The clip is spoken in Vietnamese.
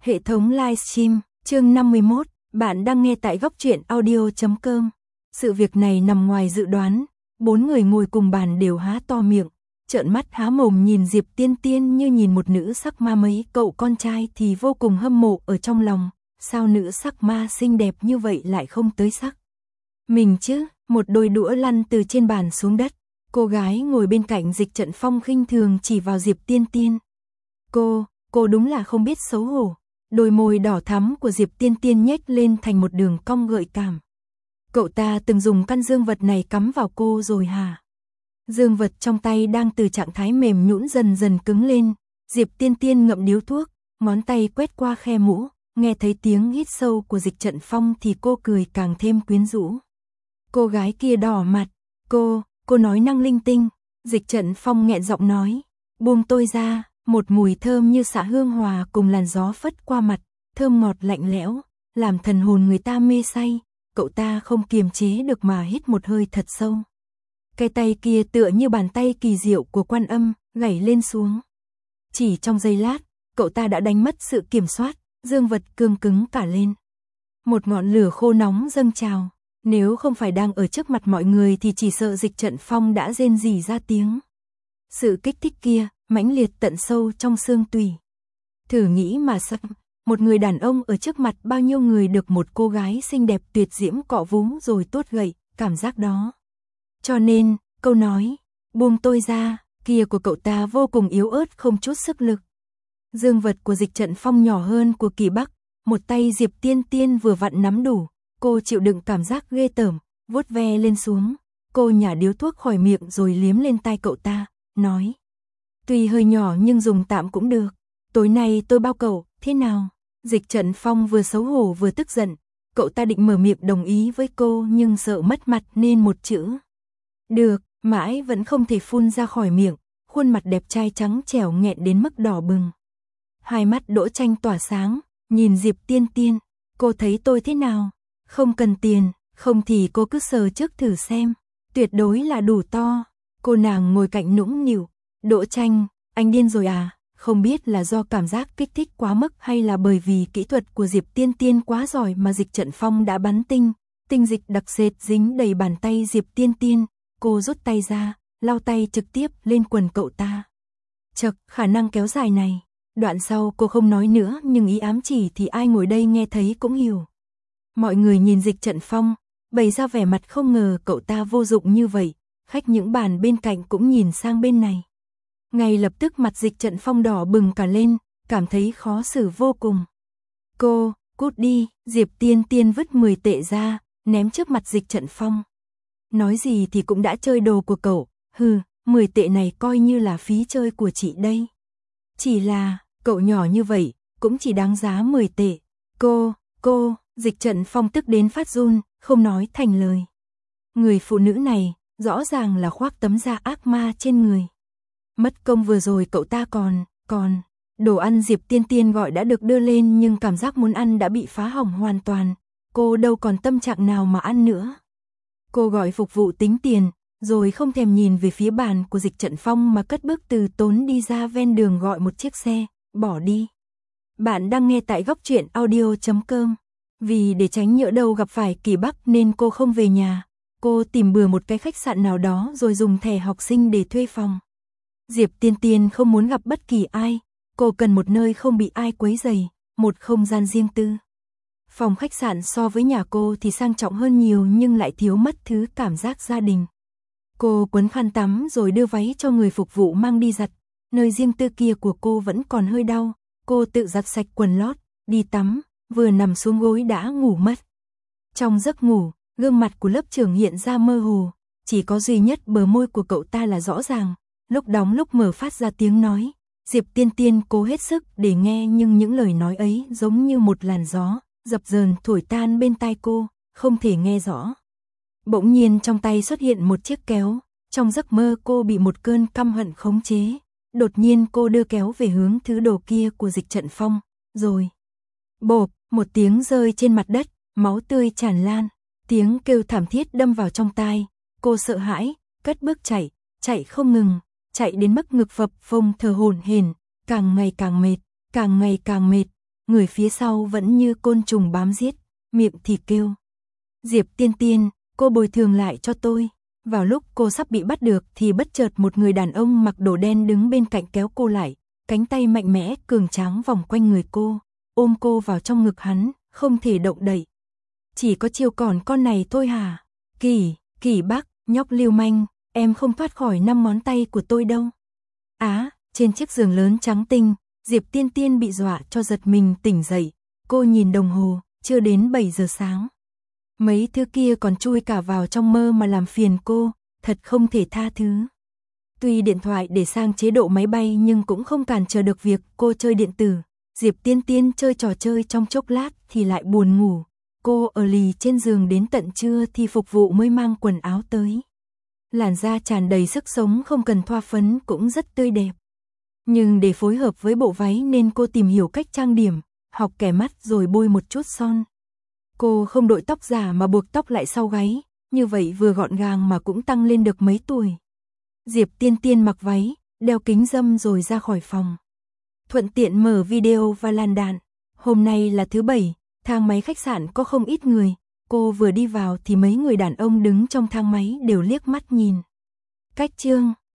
Hệ thống livestream, chương 51, bạn đang nghe tại góc truyện audio.com. Sự việc này nằm ngoài dự đoán, 4 người ngồi cùng bàn đều há to miệng, trợn mắt há mồm nhìn Diệp Tiên Tiên như nhìn một nữ sắc ma. Mấy cậu con trai thì vô cùng hâm mộ ở trong lòng, sao nữ sắc ma xinh đẹp như vậy lại không tới sắc mình chứ. Một đôi đũa lăn từ trên bàn xuống đất, cô gái ngồi bên cạnh Dịch Trận Phong khinh thường chỉ vào Diệp Tiên Tiên. Cô đúng là không biết xấu hổ. Đôi môi đỏ thắm của Diệp Tiên Tiên nhếch lên thành một đường cong gợi cảm. Cậu ta từng dùng căn dương vật này cắm vào cô rồi hả? Dương vật trong tay đang từ trạng thái mềm nhũn dần dần cứng lên. Diệp Tiên Tiên ngậm điếu thuốc, ngón tay quét qua khe mũ, nghe thấy tiếng hít sâu của Dịch Trận Phong thì cô cười càng thêm quyến rũ. Cô gái kia đỏ mặt, cô nói năng linh tinh. Dịch Trận Phong nghẹn giọng nói, buông tôi ra. Một mùi thơm như xạ hương hòa cùng làn gió phất qua mặt, thơm ngọt lạnh lẽo, làm thần hồn người ta mê say. Cậu ta không kiềm chế được mà hít một hơi thật sâu. Cái tay kia tựa như bàn tay kỳ diệu của Quan Âm, gảy lên xuống. Chỉ trong giây lát, cậu ta đã đánh mất sự kiểm soát, dương vật cương cứng cả lên. Một ngọn lửa khô nóng dâng trào, nếu không phải đang ở trước mặt mọi người thì chỉ sợ Dịch Trận Phong đã rên rỉ ra tiếng. Sự kích thích kia mãnh liệt tận sâu trong xương tủy. Thử nghĩ mà xem, một người đàn ông ở trước mặt bao nhiêu người được một cô gái xinh đẹp tuyệt diễm cọ vú rồi tuốt gậy, cảm giác đó. Cho nên, câu nói, buông tôi ra, kia của cậu ta vô cùng yếu ớt không chút sức lực. Dương vật của Dịch Trận Phong nhỏ hơn của Kỳ Bắc, một tay Diệp Tiên Tiên vừa vặn nắm đủ, cô chịu đựng cảm giác ghê tởm, vuốt ve lên xuống, cô nhả điếu thuốc khỏi miệng rồi liếm lên tai cậu ta, nói. Tuy hơi nhỏ nhưng dùng tạm cũng được. Tối nay tôi bao cậu, thế nào? Dịch Trận Phong vừa xấu hổ vừa tức giận. Cậu ta định mở miệng đồng ý với cô nhưng sợ mất mặt nên một chữ. Được, mãi vẫn không thể phun ra khỏi miệng. Khuôn mặt đẹp trai trắng trẻo nghẹn đến mức đỏ bừng. Hai mắt Đỗ Tranh tỏa sáng, nhìn Diệp Tiên Tiên. Cô thấy tôi thế nào? Không cần tiền, không thì cô cứ sờ trước thử xem. Tuyệt đối là đủ to. Cô nàng ngồi cạnh nũng nịu. Đỗ Tranh, anh điên rồi à? Không biết là do cảm giác kích thích quá mức hay là bởi vì kỹ thuật của Diệp Tiên Tiên quá giỏi mà Dịch Trận Phong đã bắn tinh dịch đặc sệt dính đầy bàn tay Diệp Tiên Tiên. Cô rút tay ra, lau tay trực tiếp lên quần cậu ta. Chật, khả năng kéo dài này. Đoạn sau cô không nói nữa nhưng ý ám chỉ thì ai ngồi đây nghe thấy cũng hiểu. Mọi người nhìn Dịch Trận Phong, bày ra vẻ mặt không ngờ cậu ta vô dụng như vậy. Khách những bàn bên cạnh cũng nhìn sang bên này. Ngay lập tức mặt Dịch Trận Phong đỏ bừng cả lên, cảm thấy khó xử vô cùng. Cô, cút đi, Diệp Tiên Tiên vứt 10 tệ ra, ném trước mặt Dịch Trận Phong. Nói gì thì cũng đã chơi đồ của cậu, 10 tệ này coi như là phí chơi của chị đây. Chỉ là, cậu nhỏ như vậy, cũng chỉ đáng giá 10 tệ. Cô, Dịch Trận Phong tức đến phát run, không nói thành lời. Người phụ nữ này, rõ ràng là khoác tấm da ác ma trên người. Mất công vừa rồi cậu ta còn, đồ ăn Diệp Tiên Tiên gọi đã được đưa lên nhưng cảm giác muốn ăn đã bị phá hỏng hoàn toàn. Cô đâu còn tâm trạng nào mà ăn nữa. Cô gọi phục vụ tính tiền, rồi không thèm nhìn về phía bàn của Dịch Trận Phong mà cất bước từ tốn đi ra ven đường gọi một chiếc xe, bỏ đi. Bạn đang nghe tại góc truyện audio.com. Vì để tránh nhỡ đâu gặp phải Kỳ Bắc nên cô không về nhà. Cô tìm bừa một cái khách sạn nào đó rồi dùng thẻ học sinh để thuê phòng. Diệp Tiên Tiên không muốn gặp bất kỳ ai, cô cần một nơi không bị ai quấy rầy, một không gian riêng tư. Phòng khách sạn so với nhà cô thì sang trọng hơn nhiều nhưng lại thiếu mất thứ cảm giác gia đình. Cô quấn khăn tắm rồi đưa váy cho người phục vụ mang đi giặt, nơi riêng tư kia của cô vẫn còn hơi đau, cô tự giặt sạch quần lót, đi tắm, vừa nằm xuống gối đã ngủ mất. Trong giấc ngủ, gương mặt của lớp trưởng hiện ra mơ hồ, chỉ có duy nhất bờ môi của cậu ta là rõ ràng. Lúc đóng lúc mở phát ra tiếng nói, Diệp Tiên Tiên cố hết sức để nghe nhưng những lời nói ấy giống như một làn gió, dập dờn thổi tan bên tai cô, không thể nghe rõ. Bỗng nhiên trong tay xuất hiện một chiếc kéo, trong giấc mơ cô bị một cơn căm hận khống chế, đột nhiên cô đưa kéo về hướng thứ đồ kia của Dịch Trận Phong, rồi. Bộp, một tiếng rơi trên mặt đất, máu tươi tràn lan, tiếng kêu thảm thiết đâm vào trong tai, cô sợ hãi, cất bước chạy không ngừng. Chạy đến mức ngực phập phồng thở hổn hển, càng ngày càng mệt, người phía sau vẫn như côn trùng bám giết, miệng thì kêu. Diệp Tiên Tiên, cô bồi thường lại cho tôi. Vào lúc cô sắp bị bắt được thì bất chợt một người đàn ông mặc đồ đen đứng bên cạnh kéo cô lại, cánh tay mạnh mẽ cường tráng vòng quanh người cô, ôm cô vào trong ngực hắn, không thể động đậy. Chỉ có chiều còn con này thôi hả? Kỳ Bắc, nhóc lưu manh, em không thoát khỏi 5 ngón tay của tôi đâu. Trên chiếc giường lớn trắng tinh, Diệp Tiên Tiên bị dọa cho giật mình tỉnh dậy, cô nhìn đồng hồ, chưa đến 7 giờ sáng. Mấy thứ kia còn chui cả vào trong mơ mà làm phiền cô, thật không thể tha thứ. Tuy điện thoại để sang chế độ máy bay nhưng cũng không cản trở được việc cô chơi điện tử. Diệp Tiên Tiên chơi trò chơi trong chốc lát thì lại buồn ngủ. Cô ở lì trên giường đến tận trưa thì phục vụ mới mang quần áo tới. Làn da tràn đầy sức sống không cần thoa phấn cũng rất tươi đẹp. Nhưng để phối hợp với bộ váy nên cô tìm hiểu cách trang điểm, học kẻ mắt rồi bôi một chút son. Cô không đội tóc giả mà buộc tóc lại sau gáy, như vậy vừa gọn gàng mà cũng tăng lên được mấy tuổi. Diệp Tiên Tiên mặc váy, đeo kính râm rồi ra khỏi phòng. Thuận tiện mở video và lan đạn. Hôm nay là thứ Bảy, thang máy khách sạn có không ít người. Cô vừa đi vào thì mấy người đàn ông đứng trong thang máy đều liếc mắt nhìn. Cách chương